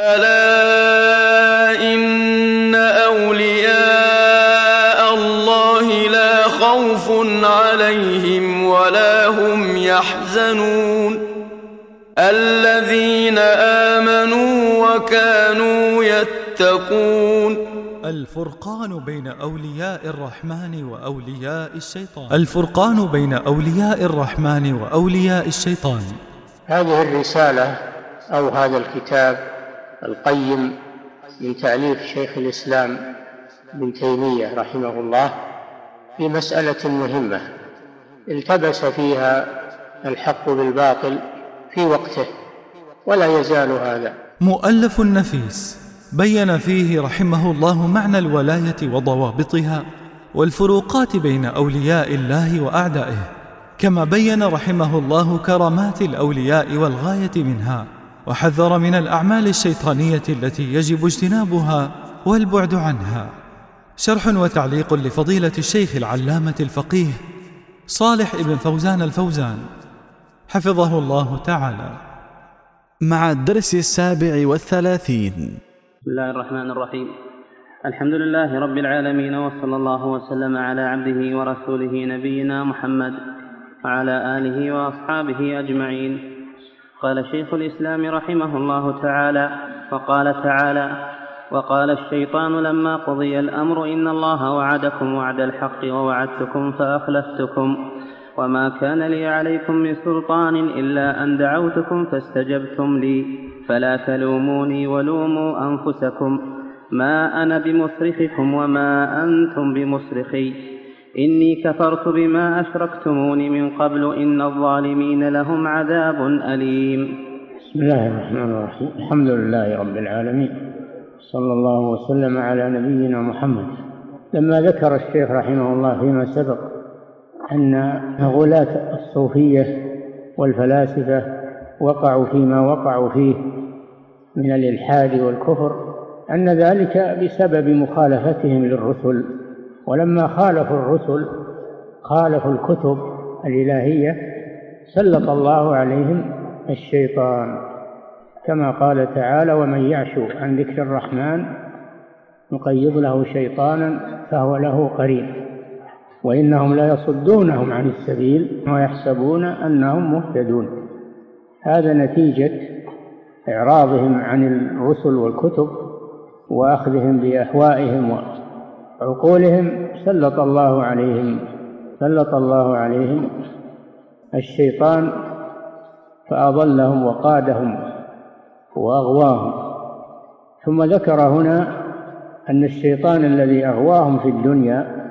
ألا إن أولياء الله لا خوف عليهم ولا هم يحزنون الذين آمنوا وكانوا يتقون. الفرقان بين أولياء الرحمن وأولياء الشيطان. الفرقان بين أولياء الرحمن وأولياء الشيطان. هذه الرسالة أو هذا الكتاب القيم من تأليف شيخ الإسلام ابن تيمية رحمه الله في مسألة مهمة التبس فيها الحق بالباطل في وقته ولا يزال هذا. مؤلف نفيس بين فيه رحمه الله معنى الولاية وضوابطها والفروقات بين أولياء الله وأعدائه، كما بين رحمه الله كرامات الأولياء والغاية منها، وحذر من الأعمال الشيطانية التي يجب اجتنابها والبعد عنها. شرح وتعليق لفضيلة الشيخ العلامة الفقيه صالح ابن فوزان الفوزان حفظه الله تعالى، مع الدرس 37. بسم الله الرحمن الرحيم. الحمد لله رب العالمين، وصلى الله وسلم على عبده ورسوله نبينا محمد وعلى آله وأصحابه أجمعين. قال شيخ الإسلام رحمه الله تعالى: وقال تعالى: وقال الشيطان لما قضي الأمر إن الله وعدكم وعد الحق ووعدتكم فأخلفتكم وما كان لي عليكم من سلطان إلا أن دعوتكم فاستجبتم لي فلا تلوموني ولوموا أنفسكم ما أنا بمصرخكم وما أنتم بمصرخي إني كفرت بما أشركتموني من قبل إن الظالمين لهم عذاب أليم. بسم الله الرحمن الرحيم. الحمد لله رب العالمين، صلى الله وسلم على نبينا محمد. لما ذكر الشيخ رحمه الله فيما سبق أن غلاة الصوفية والفلاسفة وقعوا فيما وقعوا فيه من الإلحاد والكفر، أن ذلك بسبب مخالفتهم للرسل، ولما خالفوا الرسل خالفوا الكتب الإلهية سلط الله عليهم الشيطان، كما قال تعالى: ومن يعش عن ذكر الرحمن نقيض له شيطانا فهو له قرين وإنهم لا يصدونهم عن السبيل ويحسبون أنهم مهتدون. هذا نتيجة إعراضهم عن الرسل والكتب وأخذهم بأهوائهم وعقولهم، سلط الله عليهم الشيطان فأضلهم وقادهم وأغواهم. ثم ذكر هنا أن الشيطان الذي أغواهم في الدنيا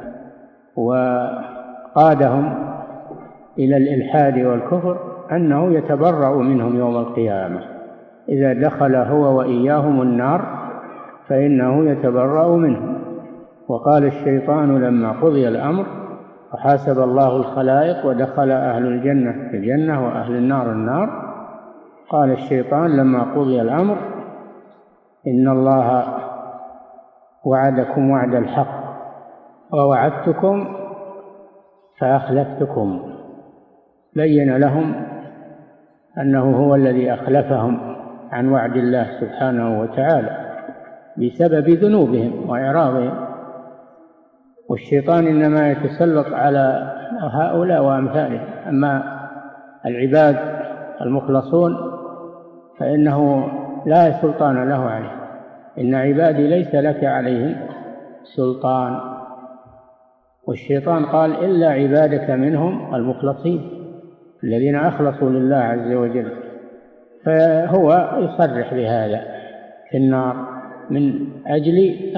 وقادهم إلى الإلحاد والكفر أنه يتبرأ منهم يوم القيامة، إذا دخل هو وإياهم النار فإنه يتبرأ منهم. وقال الشيطان لما قضي الأمر وحاسب الله الخلائق ودخل أهل الجنة الجنة وأهل النار النار، قال الشيطان لما قضي الأمر إن الله وعدكم وعد الحق ووعدتكم فأخلفتكم. بين لهم أنه هو الذي أخلفهم عن وعد الله سبحانه وتعالى بسبب ذنوبهم وإعراضهم. والشيطان إنما يتسلط على هؤلاء وأمثالهم، أما العباد المخلصون فإنه لا سلطان له عليه. إن عبادي ليس لك عليهم سلطان. والشيطان قال: إلا عبادك منهم المخلصين الذين أخلصوا لله عز وجل. فهو يصرح بهذا في النار من أجل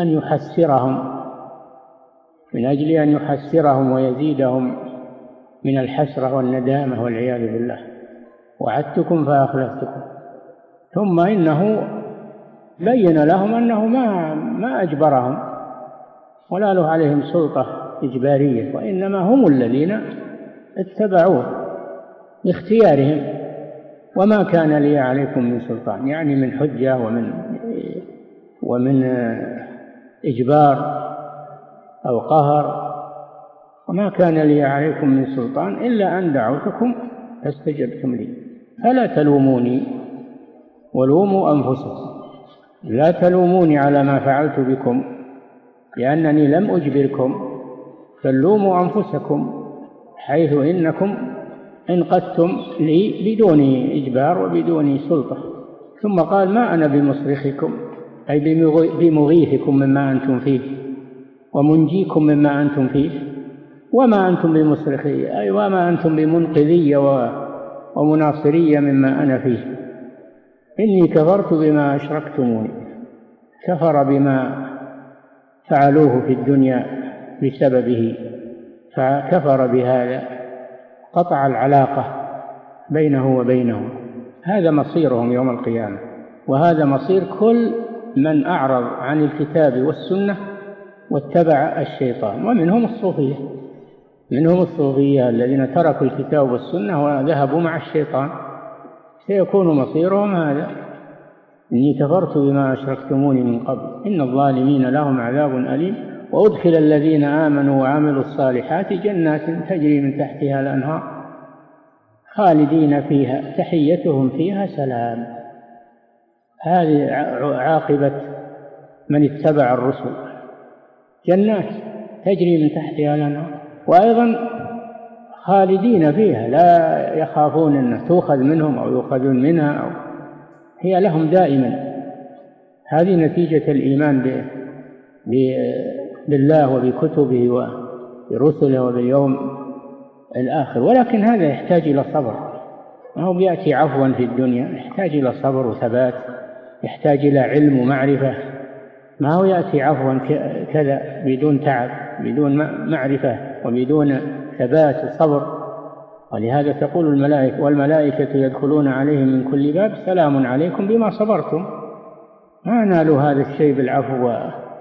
أن يحسرهم ويزيدهم من الحسرة والندامة والعياذ بالله. وعدتكم فأخلفتكم. ثم إنه بين لهم أنه ما أجبرهم ولا له عليهم سلطة إجبارية، وإنما هم الذين اتبعوه باختيارهم. وما كان لي عليكم من سلطان، يعني من حجة ومن إجبار أو قهر. وما كان لي عليكم من سلطان إلا أن دعوتكم فاستجبتم لي فلا تلوموني ولوموا أنفسكم لا تلوموني على ما فعلت بكم لأنني لم أجبركم، فلوموا أنفسكم حيث إنكم انقذتم لي بدون إجبار وبدون سلطة. ثم قال ما أنا بمصرخكم، أي بمغيثكم مما أنتم فيه ومنجيكم مما أنتم فيه، وما أنتم بمصرخي، أي وما أنتم بمنقذي ومناصري مما أنا فيه. إني كفرت بما أشركتموني، كفر بما فعلوه في الدنيا بسببه، فكفر بهذا، قطع العلاقة بينه وبينهم. هذا مصيرهم يوم القيامة، وهذا مصير كل من أعرض عن الكتاب والسنة واتبع الشيطان، ومنهم الصوفية. منهم الصوفية الذين تركوا الكتاب والسنة وذهبوا مع الشيطان، سيكون مصيرهم هذا. إني كفرت بما أشركتموني من قبل إن الظالمين لهم عذاب أليم. وأدخل الذين آمنوا وعملوا الصالحات جنات تجري من تحتها الأنهار خالدين فيها تحيتهم فيها سلام. هذه عاقبة من اتبع الرسل، جنات تجري من تحتها الأنهار، وأيضا خالدين فيها لا يخافون أن تؤخذ منهم أو يؤخذون منها، أو هي لهم دائما. هذه نتيجة الإيمان بالله وبكتبه وبرسله وباليوم الآخر. ولكن هذا يحتاج إلى صبر، ما هو يأتي عفوا في الدنيا، يحتاج إلى صبر وثبات، يحتاج إلى علم ومعرفة، ما هو يأتي عفوا كذا بدون تعب، بدون معرفة وبدون ثبات وصبر. ولهذا تقول الملائكة والملائكة يدخلون عليهم من كل باب سلام عليكم بما صبرتم. ما نالوا هذا الشيء بالعفو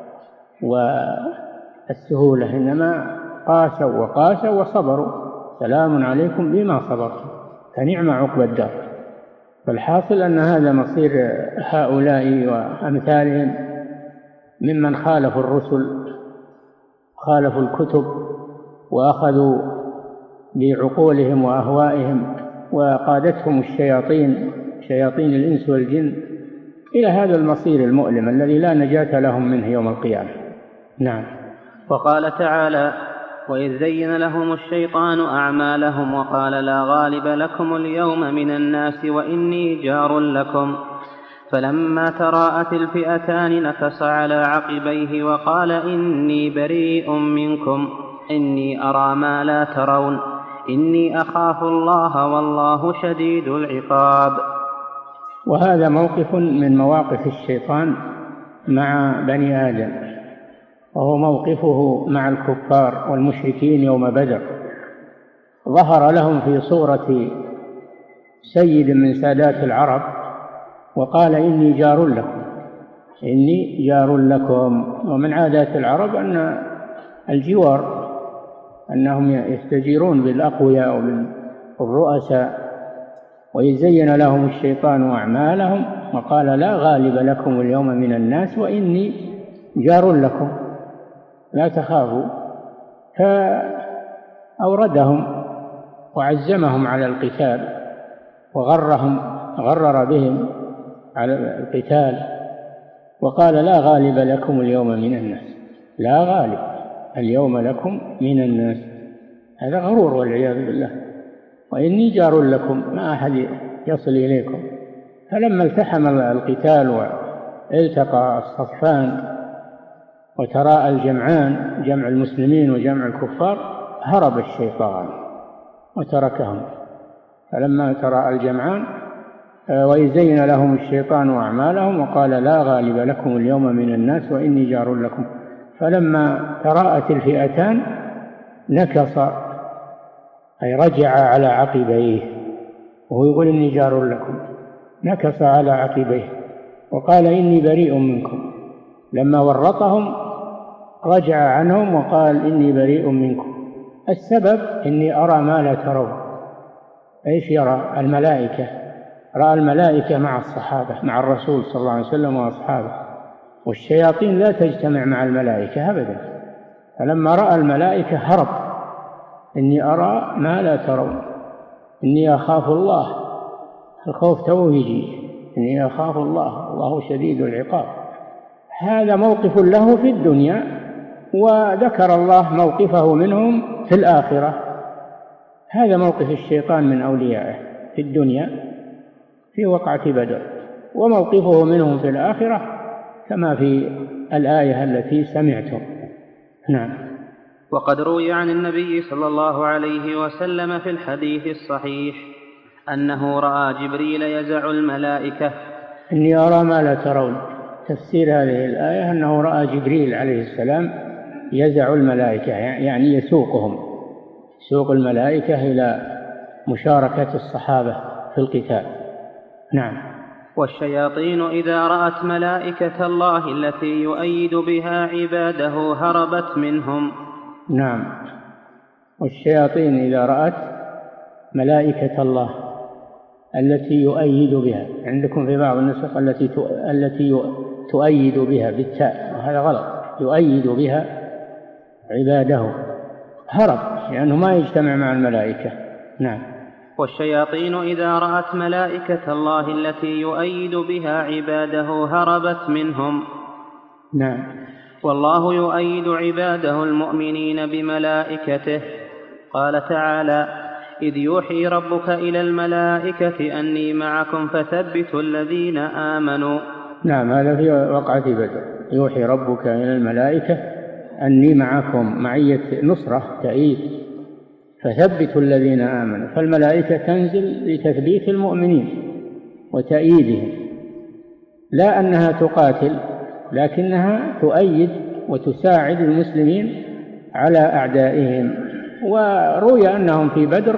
والسهولة، إنما قاسوا وصبروا. سلام عليكم بما صبرتم فنعم عقبى الدار. فالحاصل أن هذا مصير هؤلاء وأمثالهم ممن خالفوا الرسل، خالفوا الكتب، وأخذوا بعقولهم وأهوائهم، وقادتهم الشياطين، شياطين الإنس والجن، إلى هذا المصير المؤلم الذي لا نجاة لهم منه يوم القيامة. نعم. وقال تعالى: وإذ زين لهم الشيطان أعمالهم وقال لا غالب لكم اليوم من الناس وإني جار لكم، فلما تراءت الفئتان نكص على عقبيه وقال إني بريء منكم إني أرى ما لا ترون إني أخاف الله والله شديد العقاب. وهذا موقف من مواقف الشيطان مع بني آدم، وهو موقفه مع الكفار والمشركين يوم بدر. ظهر لهم في صورة سيد من سادات العرب وقال إني جار لكم، إني جار لكم. ومن عادات العرب أن الجوار، أنهم يستجيرون بالأقوياء وبالرؤساء. وإذ زين لهم الشيطان أعمالهم وقال لا غالب لكم اليوم من الناس وإني جار لكم لا تخافوا، فأوردهم وعزمهم على القتال غرر بهم على القتال، وقال لا غالب لكم اليوم من الناس، لا غالب اليوم لكم من الناس. هذا غرور والعياذ بالله. وإني جار لكم، ما أحد يصل إليكم. فلما التحم القتال والتقى الصفان وتراءى الجمعان، جمع المسلمين وجمع الكفار، هرب الشيطان وتركهم. فلما تراءى الجمعان وإذ زين لهم الشيطان أعمالهم وقال لا غالب لكم اليوم من الناس وإني جار لكم، فلما تراءت الفئتان نكص، أي رجع على عقبيه، وهو يقول إني جار لكم، نكص على عقبيه وقال إني بريء منكم. لما ورطهم رجع عنهم وقال إني بريء منكم. السبب إني أرى ما لا ترون. إيش يرى؟ الملائكة. رأى الملائكة مع الصحابة، مع الرسول صلى الله عليه وسلم وأصحابه، والشياطين لا تجتمع مع الملائكة أبدا. فلما رأى الملائكة هرب، إني أرى ما لا ترون إني أخاف الله. الخوف توه يجي، إني أخاف الله شديد العقاب. هذا موقف له في الدنيا، وذكر الله موقفه منهم في الآخرة. هذا موقف الشيطان من أوليائه في الدنيا في وقعة بدر، وموقفه منهم في الآخرة كما في الآية التي سمعتم. نعم. وقد روي عن النبي صلى الله عليه وسلم في الحديث الصحيح أنه رأى جبريل يزع الملائكة. إني أرى ما لا ترون. تفسير هذه الآية أنه رأى جبريل عليه السلام يزع الملائكة، يعني يسوق الملائكة إلى مشاركة الصحابة في القتال. نعم. والشياطين إذا رأت ملائكة الله التي يؤيد بها عباده هربت منهم. نعم. والشياطين إذا رأت ملائكة الله التي يؤيد بها، عندكم في بعض النسخ التي تؤيد بها بالتاء، وهذا غلط، يؤيد بها عباده هرب، لأنه ما يجتمع مع الملائكة. نعم. والشياطين إذا رأت ملائكة الله التي يؤيد بها عباده هربت منهم. نعم. والله يؤيد عباده المؤمنين بملائكته. قال تعالى: إذ يوحي ربك إلى الملائكة أني معكم فثبتوا الذين آمنوا. نعم، هذا في وقعة بدر. يوحي ربك إلى الملائكة أني معكم، معية نصرة تأييد، فثبتوا الذين آمنوا. فالملائكة تنزل لتثبيت المؤمنين وتأييدهم، لا أنها تقاتل، لكنها تؤيد وتساعد المسلمين على أعدائهم. وروي أنهم في بدر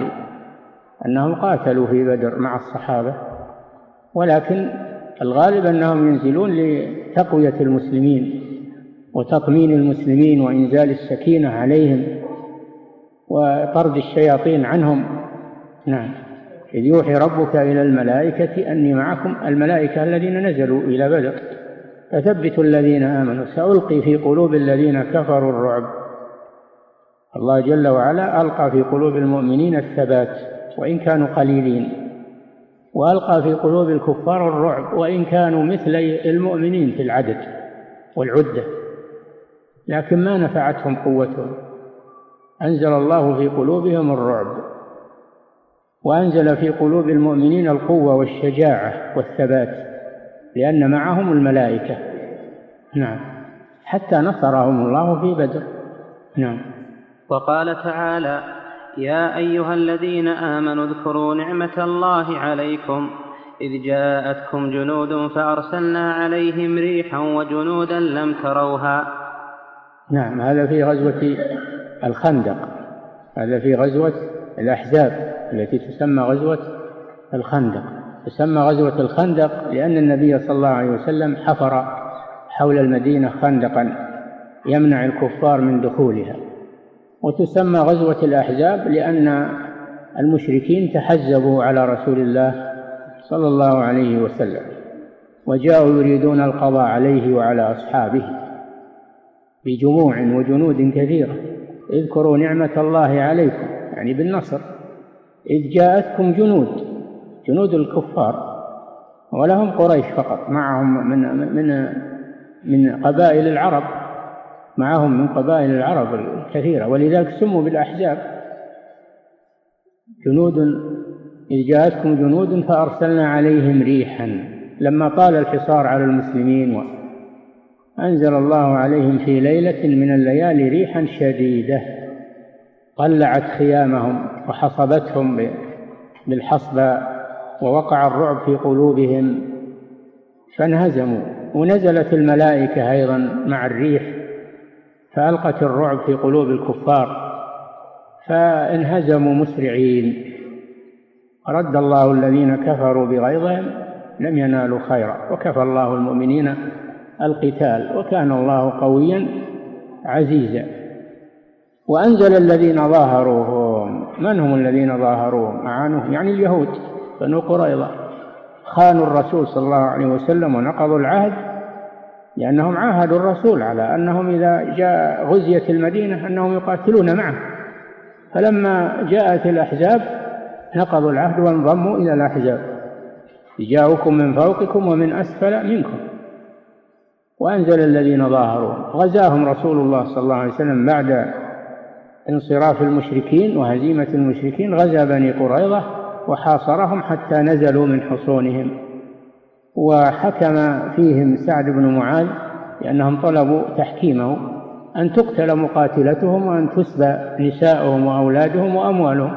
قاتلوا في بدر مع الصحابة، ولكن الغالب أنهم ينزلون لتقوية المسلمين وتطمين المسلمين وإنزال السكينة عليهم وطرد الشياطين عنهم. نعم. إذ يوحي ربك إلى الملائكة أني معكم، الملائكة الذين نزلوا إلى بدر، فثبتوا الذين آمنوا سألقي في قلوب الذين كفروا الرعب. الله جل وعلا ألقى في قلوب المؤمنين الثبات وإن كانوا قليلين، وألقى في قلوب الكفار الرعب وإن كانوا مثل المؤمنين في العدد والعدة، لكن ما نفعتهم قوتهم. أنزل الله في قلوبهم الرعب، وأنزل في قلوب المؤمنين القوة والشجاعة والثبات، لأن معهم الملائكة. نعم. حتى نصرهم الله في بدر. نعم. وقال تعالى: يا أيها الذين آمنوا اذكروا نعمة الله عليكم إذ جاءتكم جنود فأرسلنا عليهم ريحا وجنودا لم تروها. نعم. هذا في غزوة الخندق، هذا في غزوة الأحزاب التي تسمى غزوة الخندق. تسمى غزوة الخندق لأن النبي صلى الله عليه وسلم حفر حول المدينة خندقا يمنع الكفار من دخولها. وتسمى غزوة الأحزاب لأن المشركين تحزبوا على رسول الله صلى الله عليه وسلم، وجاءوا يريدون القضاء عليه وعلى أصحابه بجموع وجنود كثيرة. اذكروا نعمة الله عليكم، يعني بالنصر، إذ جاءتكم جنود الكفار، ولهم قريش فقط، معهم من قبائل العرب، معهم من قبائل العرب الكثيرة، ولذلك سموا بالأحزاب. إذ جاءتكم جنود فأرسلنا عليهم ريحا، لما طال الحصار على المسلمين أنزل الله عليهم في ليلة من الليالي ريحا شديدة قلعت خيامهم وحصبتهم بالحصبة، ووقع الرعب في قلوبهم فانهزموا. ونزلت الملائكة أيضا مع الريح فألقت الرعب في قلوب الكفار فانهزموا مسرعين. رد الله الذين كفروا بغيظهم لم ينالوا خيرا، وكفى الله المؤمنين القتال، وكان الله قويا عزيزا. وأنزل الذين ظاهروهم. من هم الذين ظاهروهم؟ أعانوه، يعني اليهود بنو قريظة، خانوا الرسول صلى الله عليه وسلم ونقضوا العهد، لأنهم عاهدوا الرسول على أنهم إذا جاء غزية المدينة أنهم يقاتلون معه، فلما جاءت الأحزاب نقضوا العهد وانضموا إلى الأحزاب، جاءوكم من فوقكم ومن أسفل منكم وأنزل الذين ظاهروهم. غزاهم رسول الله صلى الله عليه وسلم بعد انصراف المشركين وهزيمة المشركين، غزا بني قريظة وحاصرهم حتى نزلوا من حصونهم، وحكم فيهم سعد بن معاذ لأنهم طلبوا تحكيمه أن تقتل مقاتلتهم وأن تسبى نساؤهم وأولادهم وأموالهم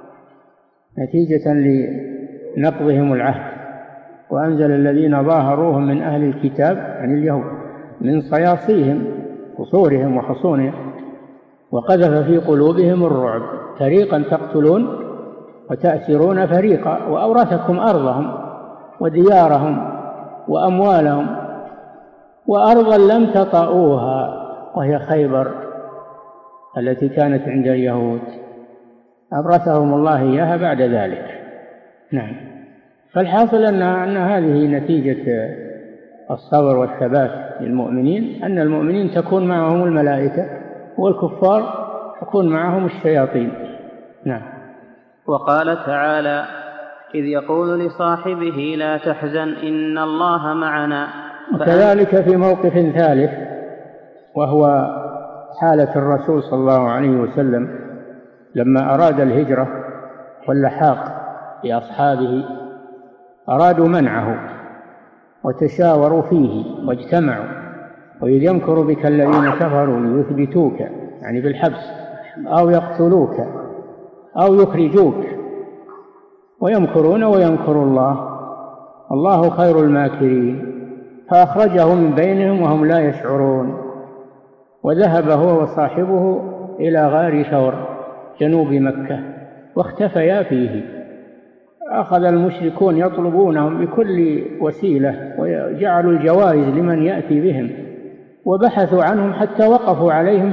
نتيجة لنقضهم العهد. وأنزل الذين ظاهروهم من أهل الكتاب عن اليهود من صياصيهم قصورهم وحصونهم وقذف في قلوبهم الرعب، فريقا تقتلون وتأسرون فريقا، وأورثكم أرضهم وديارهم وأموالهم وأرضا لم تطئوها وهي خيبر التي كانت عند اليهود، أورثهم الله إياها بعد ذلك. نعم. فالحاصل أن هذه نتيجة الصبر والثبات للمؤمنين، أن المؤمنين تكون معهم الملائكة والكفار تكون معهم الشياطين. نعم. وقال تعالى: إذ يقول لصاحبه لا تحزن إن الله معنا. وكذلك في موقف ثالث وهو حالة الرسول صلى الله عليه وسلم لما أراد الهجرة واللحاق بأصحابه، أرادوا منعه وتشاوروا فيه واجتمعوا، وإذ يمكر بك الذين كفروا ليثبتوك يعني بالحبس أو يقتلوك أو يخرجوك ويمكرون ويمكر الله والله خير الماكرين. فأخرجه من بينهم وهم لا يشعرون، وذهب هو وصاحبه إلى غار ثور جنوب مكة واختفيا فيه. أخذ المشركون يطلبونهم بكل وسيلة وجعلوا الجوائز لمن يأتي بهم، وبحثوا عنهم حتى وقفوا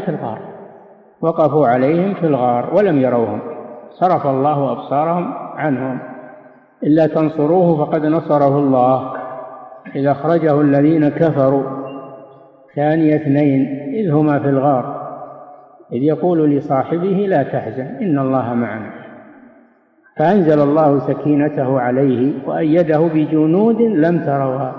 عليهم في الغار ولم يروهم، صرف الله أبصارهم عنهم. إلا تنصروه فقد نصره الله إذ أخرجه الذين كفروا ثاني اثنين إذ هما في الغار إذ يقول لصاحبه لا تحزن إن الله معنا. فأنزل الله سكينته عليه وأيده بجنود لم تروها.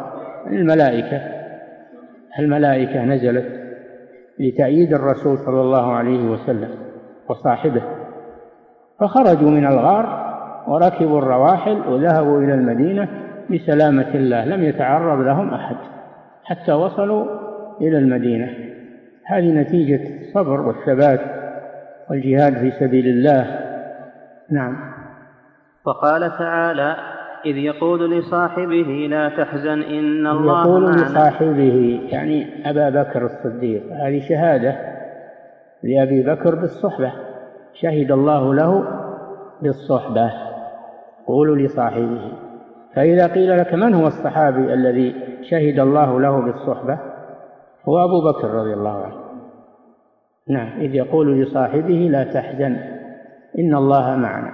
الملائكة نزلت لتأييد الرسول صلى الله عليه وسلم وصاحبه، فخرجوا من الغار وركبوا الرواحل وذهبوا إلى المدينة بسلامة الله، لم يتعرض لهم أحد حتى وصلوا إلى المدينة. هذه نتيجة الصبر والثبات والجهاد في سبيل الله. نعم. وقال تعالى: إذ يقول لصاحبه لا تحزن إن الله يقول معنا. لصاحبه يعني أبا بكر الصديق، هذه شهادة لأبي بكر بالصحبة، شهد الله له بالصحبة. قولوا لصاحبه. فإذا قيل لك من هو الصحابي الذي شهد الله له بالصحبة؟ هو أبو بكر رضي الله عنه. نعم. إذ يقول لصاحبه لا تحزن إن الله معنا.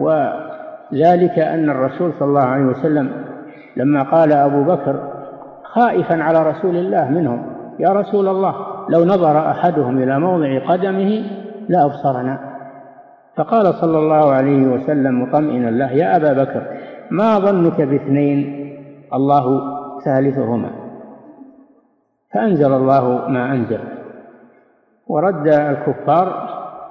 وذلك أن الرسول صلى الله عليه وسلم لما قال أبو بكر خائفا على رسول الله منهم: يا رسول الله لو نظر أحدهم إلى موضع قدمه لا أبصرنا، فقال صلى الله عليه وسلم مطمئنا له: يا أبا بكر ما ظنك باثنين الله ثالثهما. فأنزل الله ما أنزل ورد الكفار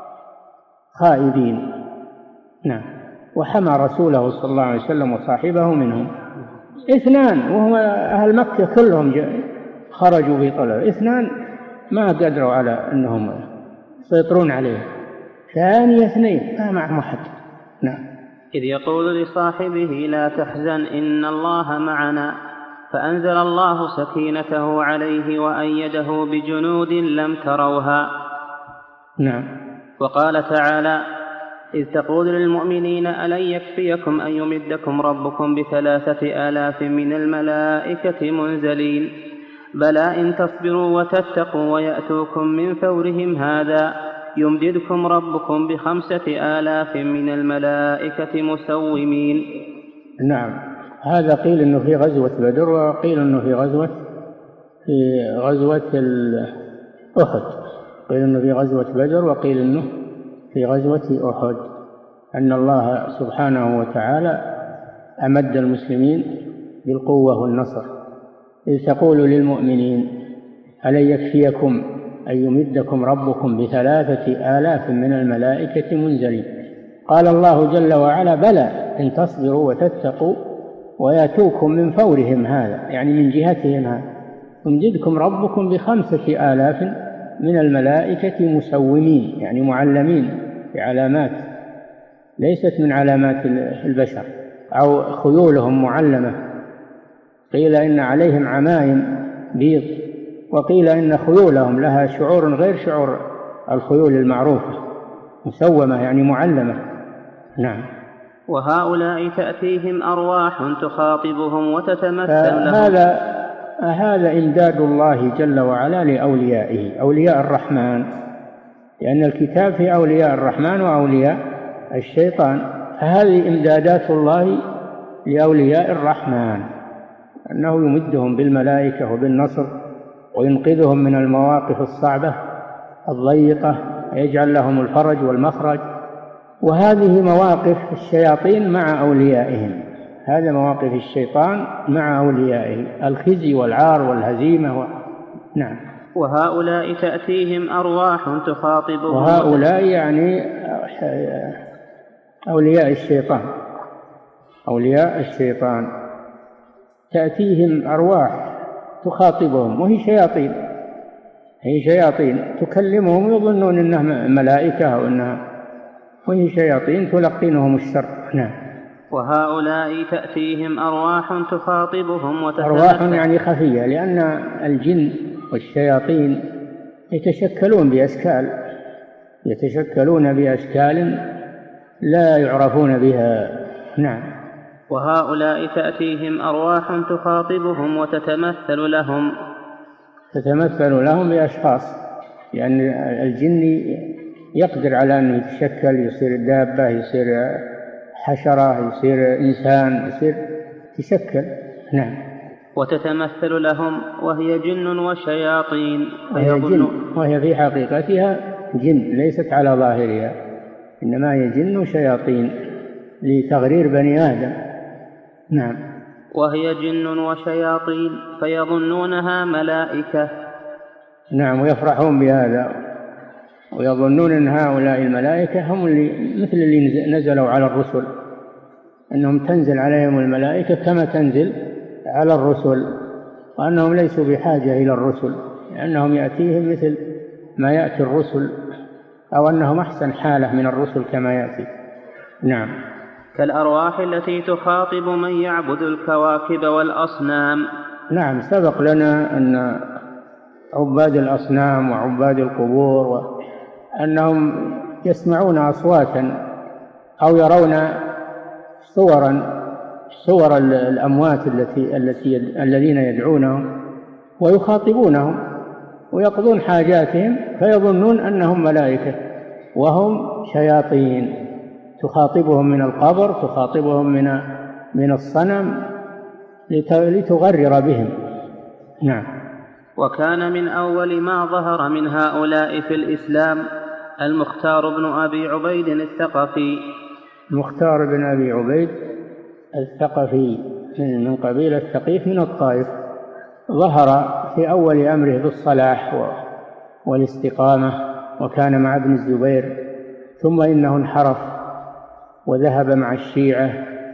خائبين. نعم. وحمى رسوله صلى الله عليه وسلم وصاحبه منهم. اثنان وهم أهل مكة كلهم خرجوا في طلب، اثنان ما قدروا على أنهم يسيطرون عليه، ثاني اثنين ما معهم أحد. نعم. إذ يقول لصاحبه لا تحزن إن الله معنا فأنزل الله سكينته عليه وأيده بجنود لم تروها. نعم. وقال تعالى: إذ تقول للمؤمنين ألن يكفيكم أن يمدكم ربكم ب3,000 من الملائكة منزلين بلى إن تصبروا وتتقوا ويأتوكم من فورهم هذا يمددكم ربكم ب5,000 من الملائكة مسومين. نعم. هذا قيل إنه في غزوة بدر، وقيل إنه في غزوة أحد. قيل إنه في غزوة بدر وقيل إنه في غزوة أحد، أن الله سبحانه وتعالى أمد المسلمين بالقوة والنصر، إذ تقول للمؤمنين ألن يكفيكم أن يمدكم ربكم ب3,000 من الملائكة منزلين؟ قال الله جل وعلا بلى إن تصبروا وتتقوا ويأتوكم من فورهم هذا، يعني من جهتهم هذا، يمددكم ربكم ب5,000 من الملائكة مسومين، يعني معلمين بعلامات ليست من علامات البشر، أو خيولهم معلمة، قيل إن عليهم عمائم بيض، وقيل إن خيولهم لها شعور غير شعور الخيول المعروفة، مسومة يعني معلمة. نعم. وهؤلاء تأتيهم أرواح تخاطبهم وتتمثل لهم. هذا إمداد الله جل وعلا لأوليائه، أولياء الرحمن، لأن الكتاب في أولياء الرحمن وأولياء الشيطان، فهذه إمدادات الله لأولياء الرحمن، أنه يمدهم بالملائكة وبالنصر وينقذهم من المواقف الصعبة الضيقة ويجعل لهم الفرج والمخرج. وهذه مواقف الشياطين مع أوليائهم، هذا مواقف الشيطان مع أوليائه، الخزي والعار والهزيمة نعم. وهؤلاء تأتيهم أرواح تخاطبهم. وهؤلاء يعني أولياء الشيطان، أولياء الشيطان تأتيهم أرواح تخاطبهم، وهي شياطين، هي شياطين تكلمهم يظنون أنها ملائكة أو أنها، وهي شياطين تلقنهم الشر. نعم. وهؤلاء تأتيهم أرواح تخاطبهم أرواح يعني خفية، لأن الجن والشياطين يتشكلون بأشكال لا يعرفون بها. نعم. وهؤلاء تأتيهم أرواح تخاطبهم وتتمثل لهم بأشخاص، لأن الجن يقدر على أن يتشكل، يصير دابة، يصير حشرة، يصير إنسان، يصير تشكل. نعم. وتتمثل لهم وهي جن وشياطين، وهي في حقيقتها جن، ليست على ظاهرها، إنما هي جن وشياطين لتغرير بني آدم. نعم. وهي جن وشياطين فيظنونها ملائكة. نعم. ويفرحون بهذا ويظنون أن هؤلاء الملائكة هم مثل اللي نزلوا على الرسل، أنهم تنزل عليهم الملائكة كما تنزل على الرسل، وأنهم ليسوا بحاجة إلى الرسل، لأنهم يأتيهم مثل ما يأتي الرسل، أو أنهم أحسن حالة من الرسل كما يأتي. نعم. كالأرواح التي تخاطب من يعبد الكواكب والأصنام. نعم. سبق لنا أن عباد الأصنام وعباد القبور أنهم يسمعون أصواتا أو يرون صور الأموات الذين يدعونهم ويخاطبونهم ويقضون حاجاتهم، فيظنون أنهم ملائكة وهم شياطين، تخاطبهم من القبر، تخاطبهم من الصنم لتغرر بهم. نعم. وكان من أول ما ظهر من هؤلاء في الإسلام المختار بن أبي عبيد الثقفي. المختار بن أبي عبيد الثقفي من قبيلة ثقيف من الطائف، ظهر في أول أمره بالصلاح والاستقامة، وكان مع ابن الزبير، ثم إنه انحرف وذهب مع الشيعة،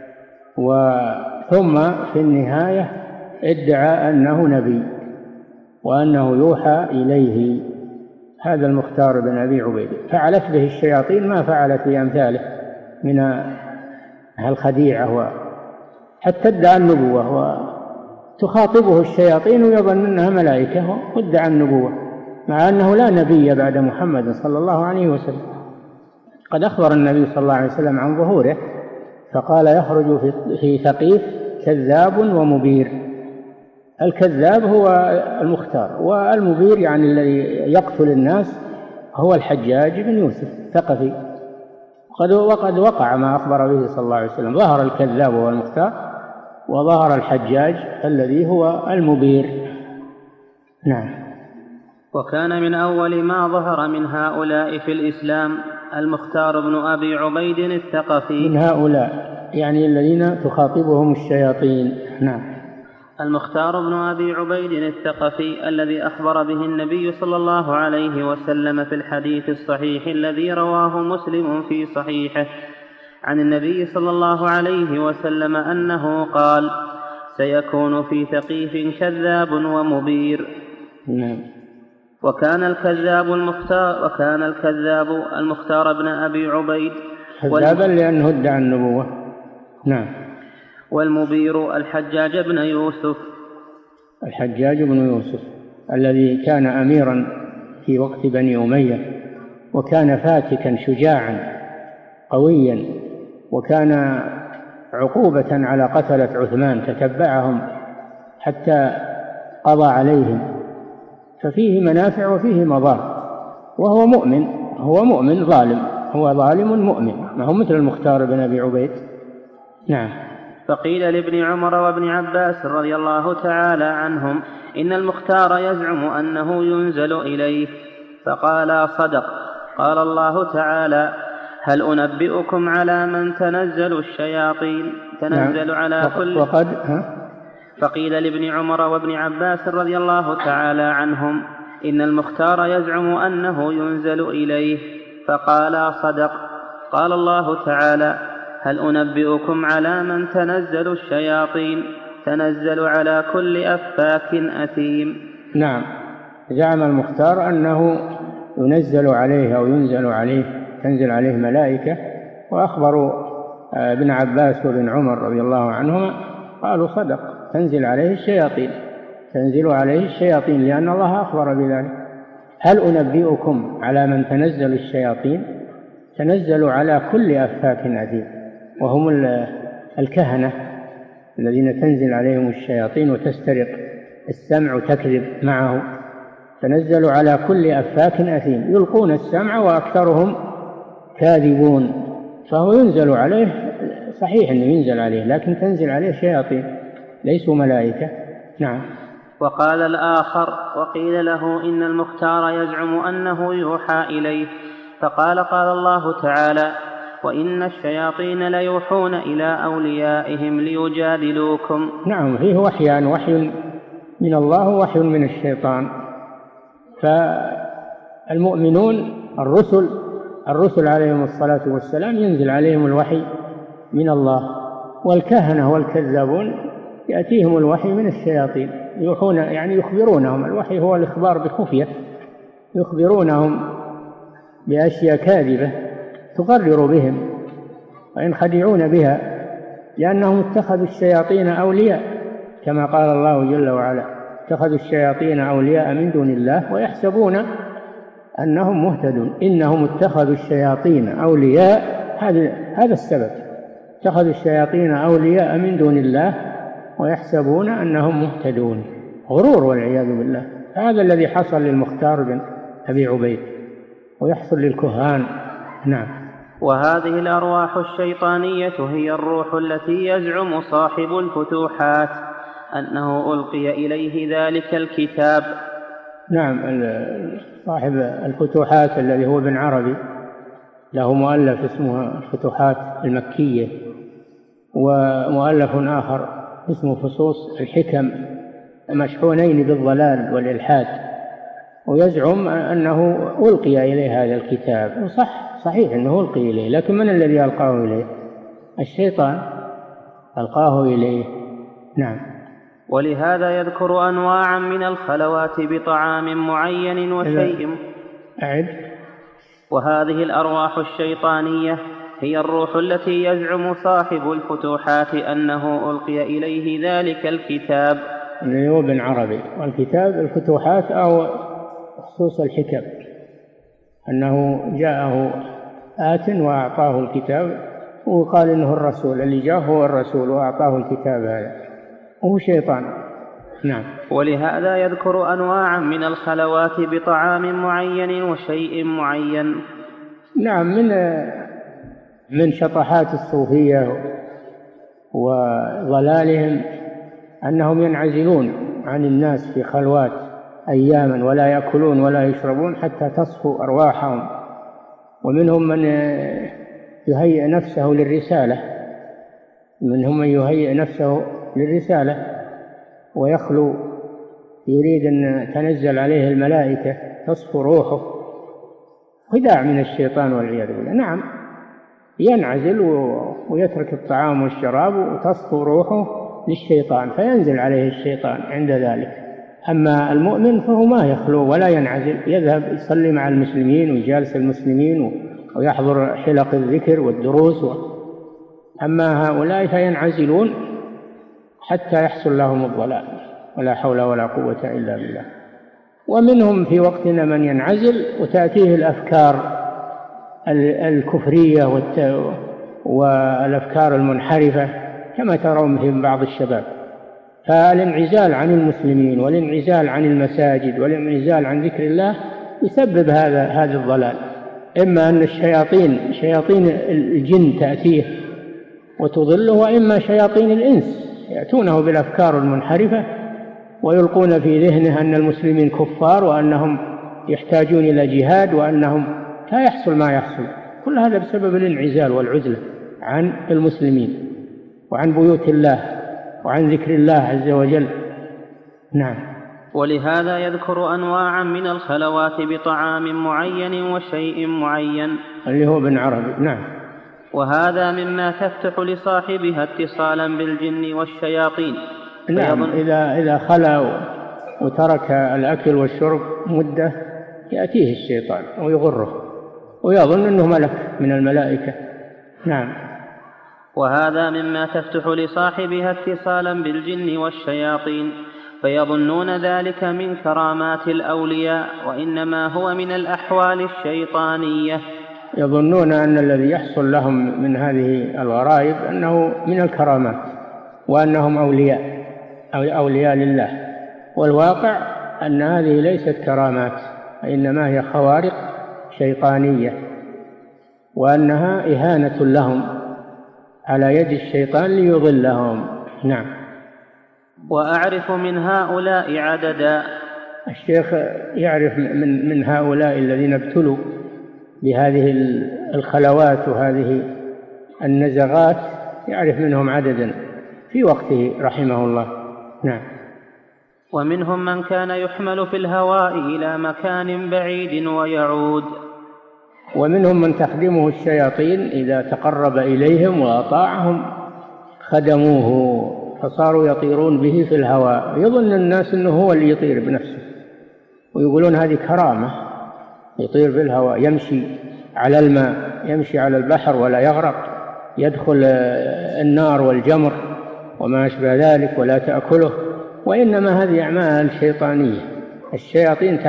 ثم في النهاية ادعى أنه نبي وأنه يوحى إليه. هذا المختار بن أبي عبيد فعلت به الشياطين ما فعلت بأمثاله من الخديعة، حتى ادعى النبوة، وتخاطبه الشياطين ويظن أنها ملائكة، وادعى النبوة مع أنه لا نبي بعد محمد صلى الله عليه وسلم. قد أخبر النبي صلى الله عليه وسلم عن ظهوره، فقال يخرج في ثقيف كذاب ومبير. الكذاب هو المختار، والمبير يعني الذي يقتل الناس هو الحجاج بن يوسف الثقفي. وقد وقع ما أخبر به صلى الله عليه وسلم، ظهر الكذاب هو المختار، وظهر الحجاج الذي هو المبير. نعم. وكان من أول ما ظهر من هؤلاء في الإسلام المختار بن أبي عبيد الثقفي. من هؤلاء يعني الذين تخاطبهم الشياطين. نعم. المختار بن أبي عبيد الثقفي الذي أخبر به النبي صلى الله عليه وسلم في الحديث الصحيح الذي رواه مسلم في صحيحه عن النبي صلى الله عليه وسلم أنه قال: سيكون في ثقيف كذاب ومبير. وكان الكذاب المختار بن أبي عبيد كذابا لأنه ادعى النبوة. نعم. والمبير الحجاج بن يوسف. الحجاج بن يوسف الذي كان أميرا في وقت بني أمية، وكان فاتكا شجاعا قويا، وكان عقوبة على قتلة عثمان، تتبعهم حتى قضى عليهم، ففيه منافع وفيه مضار، وهو مؤمن، هو مؤمن ظالم، هو ظالم مؤمن، ما هو مثل المختار بن أبي عبيد. نعم. فقيل لابن عمر وابن عباس رضي الله تعالى عنهم: إن المختار يزعم أنه ينزل إليه، فقالا: صدق. قال الله تعالى: هل أنبئكم على من تنزل الشياطين تنزل على كل. فقيل لابن عمر وابن عباس رضي الله تعالى عنهم: إن المختار يزعم أنه ينزل إليه، فقالا: صدق. قال الله تعالى: هل أنبئكم على من تنزل الشياطين تنزل على كل أفاك أثيم. نعم. زعم المختار أنه ينزل عليه أو ينزل عليه، تنزل عليه ملائكة، وأخبروا ابن عباس وابن عمر رضي الله عنهما قالوا: صدق، تنزل عليه الشياطين، تنزل عليه الشياطين، لأن الله أخبر بذلك. هل أنبئكم على من تنزل الشياطين؟ تنزل على كل أفاك أثيم، وهم الكهنة الذين تنزل عليهم الشياطين وتسترق السمع وتكذب معه. تنزل على كل أفاك أثيم، يلقون السمع وأكثرهم كاذبون، فهو ينزل عليه، صحيح أنه ينزل عليه، لكن تنزل عليه شياطين ليسوا ملائكة. نعم. وقال الآخر: وقيل له إن المختار يزعم أنه يوحى إليه، فقال: قال الله تعالى: وإن الشياطين ليوحون إلى أوليائهم ليجادلوكم. نعم، فيه وحيان، وحي من الله ووحي من الشيطان. فالمؤمنون الرسل عليهم الصلاة والسلام ينزل عليهم الوحي من الله، والكهنة والكذابون يأتيهم الوحي من الشياطين، يوحون يعني يخبرونهم. الوحي هو الإخبار بخفية، يخبرونهم بأشياء كاذبة تقرر بهم وينخدعون بها، لأنهم اتخذوا الشياطين أولياء، كما قال الله جل وعلا: اتخذوا الشياطين أولياء من دون الله ويحسبون أنهم مهتدون. إنهم اتخذوا الشياطين أولياء، هذا السبب، اتخذوا الشياطين أولياء من دون الله ويحسبون أنهم مهتدون. غرور والعياذ بالله. هذا الذي حصل للمختار بن أبي عبيد ويحصل للكهان. نعم. وهذه الأرواح الشيطانية هي الروح التي يزعم صاحب الفتوحات أنه ألقي إليه ذلك الكتاب. نعم، صاحب الفتوحات الذي هو ابن عربي، له مؤلف اسمه الفتوحات المكية، ومؤلف آخر اسمه فصوص الحكم، مشحونين بالضلال والإلحاد، ويزعم أنه ألقي إليه هذا الكتاب. صحيح أنه ألقي إليه، لكن من الذي ألقاه إليه؟ الشيطان ألقاه إليه. نعم. ولهذا يذكر أنواعا من الخلوات بطعام معين وشيء. وهذه الأرواح الشيطانية هي الروح التي يزعم صاحب الفتوحات أنه ألقي إليه ذلك الكتاب، اللي هو ابن عربي. والكتاب الفتوحات أو خصوص الحكم، أنه جاءه آت وأعطاه الكتاب وقال إنه الرسول، اللي جاءه هو الرسول وأعطاه الكتاب هذا، وهو شيطان. نعم. ولهذا يذكر أنواعا من الخلوات بطعام معين وشيء معين. نعم، من شطحات الصوفية وضلالهم أنهم ينعزلون عن الناس في خلوات أياما ولا يأكلون ولا يشربون حتى تصفو أرواحهم. ومنهم من يهيئ نفسه للرسالة، ويخلو، يريد أن تنزل عليه الملائكة تصفو روحه، خداع من الشيطان والعياذ بالله. نعم، ينعزل ويترك الطعام والشراب وتصفو روحه للشيطان فينزل عليه الشيطان عند ذلك. أما المؤمن فهو ما يخلو ولا ينعزل، يذهب يصلي مع المسلمين ويجالس المسلمين ويحضر حلق الذكر والدروس. أما هؤلاء فينعزلون حتى يحصل لهم الضلال، ولا حول ولا قوة إلا بالله. ومنهم في وقتنا من ينعزل وتأتيه الأفكار الكفرية والأفكار المنحرفة كما ترون في بعض الشباب. فالانعزال عن المسلمين والانعزال عن المساجد والانعزال عن ذكر الله يسبب هذا الضلال. إما أن شياطين الجن تأتيه وتضله، وإما شياطين الإنس يأتونه بالأفكار المنحرفة ويلقون في ذهنه أن المسلمين كفار وأنهم يحتاجون إلى جهاد وأنهم لا يحصل ما يحصل. كل هذا بسبب الانعزال والعزلة عن المسلمين وعن بيوت الله وعن ذكر الله عز وجل. نعم. ولهذا يذكر أنواعا من الخلوات بطعام معين وشيء معين اللي هو ابن عربي. نعم. وهذا مما تفتح لصاحبها اتصالا بالجن والشياطين. نعم، إذا خلا وترك الأكل والشرب مدة يأتيه الشيطان ويغره ويظن أنه ملك من الملائكة. نعم. وهذا مما تفتح لصاحبها اتصالا بالجن والشياطين فيظنون ذلك من كرامات الأولياء، وإنما هو من الأحوال الشيطانية. يظنون أن الذي يحصل لهم من هذه الغرائب أنه من الكرامات وأنهم أولياء لله، والواقع أن هذه ليست كرامات، إنما هي خوارق شيطانية، وأنها إهانة لهم على يد الشيطان ليضلهم. نعم. وأعرف من هؤلاء عددا. الشيخ يعرف من هؤلاء الذين ابتلوا بهذه الخلوات وهذه النزغات، يعرف منهم عددا في وقته رحمه الله. نعم. ومنهم من كان يحمل في الهواء إلى مكان بعيد ويعود. ومنهم من تخدمه الشياطين إذا تقرب إليهم وأطاعهم خدموه فصاروا يطيرون به في الهواء، يظن الناس أنه هو اللي يطير بنفسه، ويقولون هذه كرامة، يطير في الهواء، يمشي على الماء، يمشي على البحر ولا يغرق، يدخل النار والجمر وما أشبه ذلك ولا تأكله. وإنما هذه أعمال شيطانية، الشياطين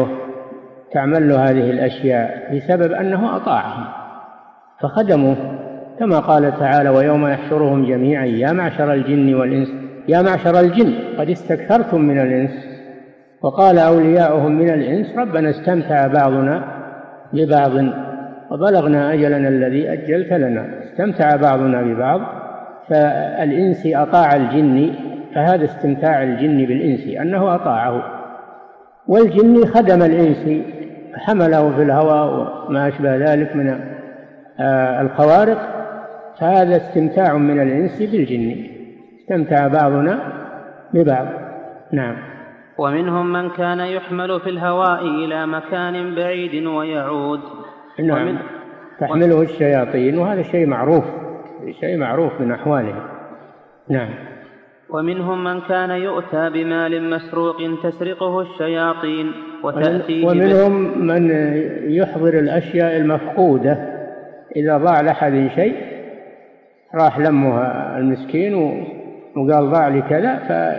تعمل له هذه الأشياء بسبب أنه أطاعهم فخدموه، كما قال تعالى: ويوم يحشرهم جميعا يا معشر الجن والإنس، يا معشر الجن قد استكثرتم من الإنس. وقال أولياؤهم من الإنس: ربنا استمتع بعضنا ببعض وبلغنا أجلنا الذي أجلت لنا. استمتع بعضنا ببعض، فالإنس أطاع الجن، فهذا استمتاع الجن بالإنس أنه أطاعه، والجن خدم الإنس حمله في الهواء وما أشبه ذلك من الخوارق، فهذا استمتاع من الإنس بالجن، استمتع بعضنا ببعض. نعم. ومنهم من كان يحمل في الهواء إلى مكان بعيد ويعود. نعم. تحمله الشياطين، وهذا شيء معروف من أحواله. نعم. ومنهم من كان يؤتى بمال مسروق تسرقه الشياطين وتأتي ومنهم من يحضر الأشياء المفقودة، إذا ضاع لأحد شيء راح لمها المسكين وقال ضاع لي كذا،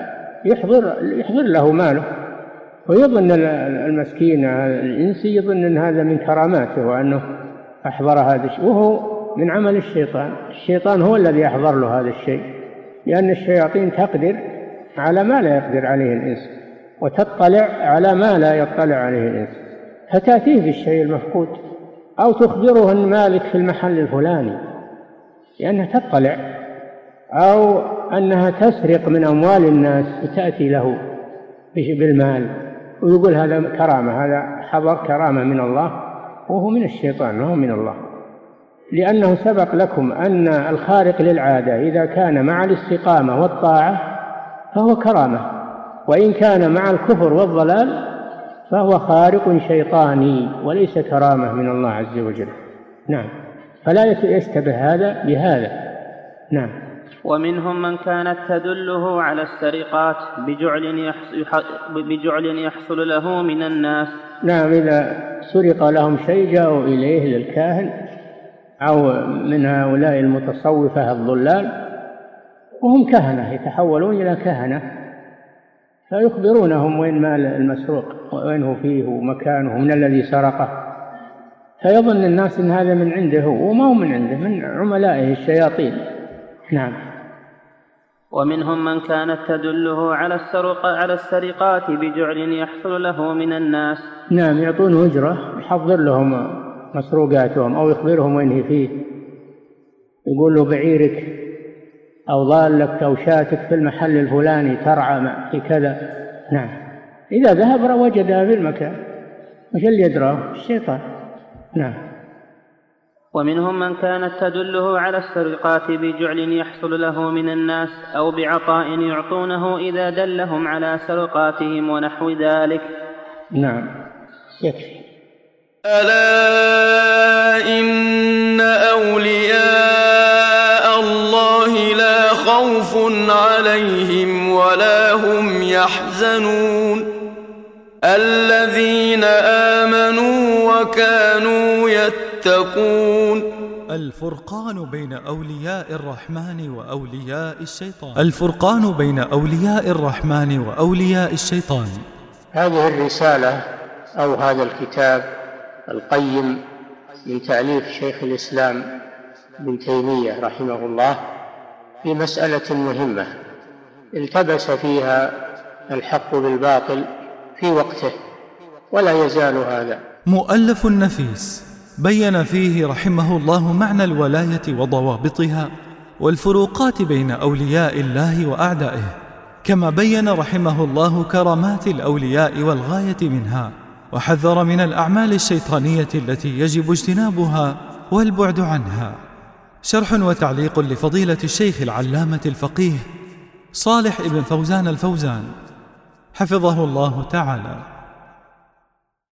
فيحضر له ماله، ويظن المسكين الإنسي يظن أن هذا من كراماته وأنه أحضر هذا الشيء، وهو من عمل الشيطان. الشيطان هو الذي يحضر له هذا الشيء، لأن الشياطين تقدر على ما لا يقدر عليه الإنس، وتطلع على ما لا يطلع عليه الإنس، فتأتيه بالشيء المفقود، أو تخبره أن مالك في المحل الفلاني لأنها تطلع، أو أنها تسرق من أموال الناس وتأتي له بالمال ويقول هذا كرامة، هذا حضر كرامة من الله، وهو من الشيطان وهو من الله. لأنه سبق لكم أن الخارق للعادة إذا كان مع الاستقامة والطاعة فهو كرامة، وإن كان مع الكفر والضلال فهو خارق شيطاني وليس كرامة من الله عز وجل. نعم، فلا يشتبه هذا بهذا. نعم. ومنهم من كانت تدله على السرقات بجعل يحصل له من الناس. نعم، إذا سرق لهم شيء جاءوا إليه للكاهن أو من هؤلاء المتصوفة الضلال، وهم كهنة يتحولون إلى كهنة، فيخبرونهم وين مال المسروق وين هو فيه ومكانه من الذي سرقه، فيظن الناس إن هذا من عنده وما هو من عنده، من عملائه الشياطين. نعم. ومنهم من كانت تدله على السرقات بجعل يحصل له من الناس. نعم، يعطون أجرة يحضر لهم مسروقاتهم أو يخبرهم وين هي فيه، يقول له بعيرك أو ضالك أو شاتك في المحل الفلاني ترعى في كذا. نعم، إذا ذهب وجدها في المكان، وش اللي يدراه؟ الشيطان. نعم. ومنهم من كانت تدله على السرقات بجعل يحصل له من الناس أو بعطاء يعطونه إذا دلهم على سرقاتهم ونحو ذلك. نعم، يكفي. ألا إن أولياء الله لا خوف عليهم ولا هم يحزنون الذين آمنوا وكانوا يتقون. الفرقان بين أولياء الرحمن وأولياء الشيطان. الفرقان بين أولياء الرحمن وأولياء الشيطان. هذه الرسالة أو هذا الكتاب القيم من تأليف شيخ الإسلام ابن تيمية رحمه الله في مسألة مهمة التبس فيها الحق بالباطل في وقته ولا يزال هذا. مؤلف نفيس بين فيه رحمه الله معنى الولاية وضوابطها والفروقات بين أولياء الله وأعدائه، كما بين رحمه الله كرامات الأولياء والغاية منها، وحذر من الأعمال الشيطانية التي يجب اجتنابها والبعد عنها. شرح وتعليق لفضيلة الشيخ العلامة الفقيه صالح ابن فوزان الفوزان حفظه الله تعالى.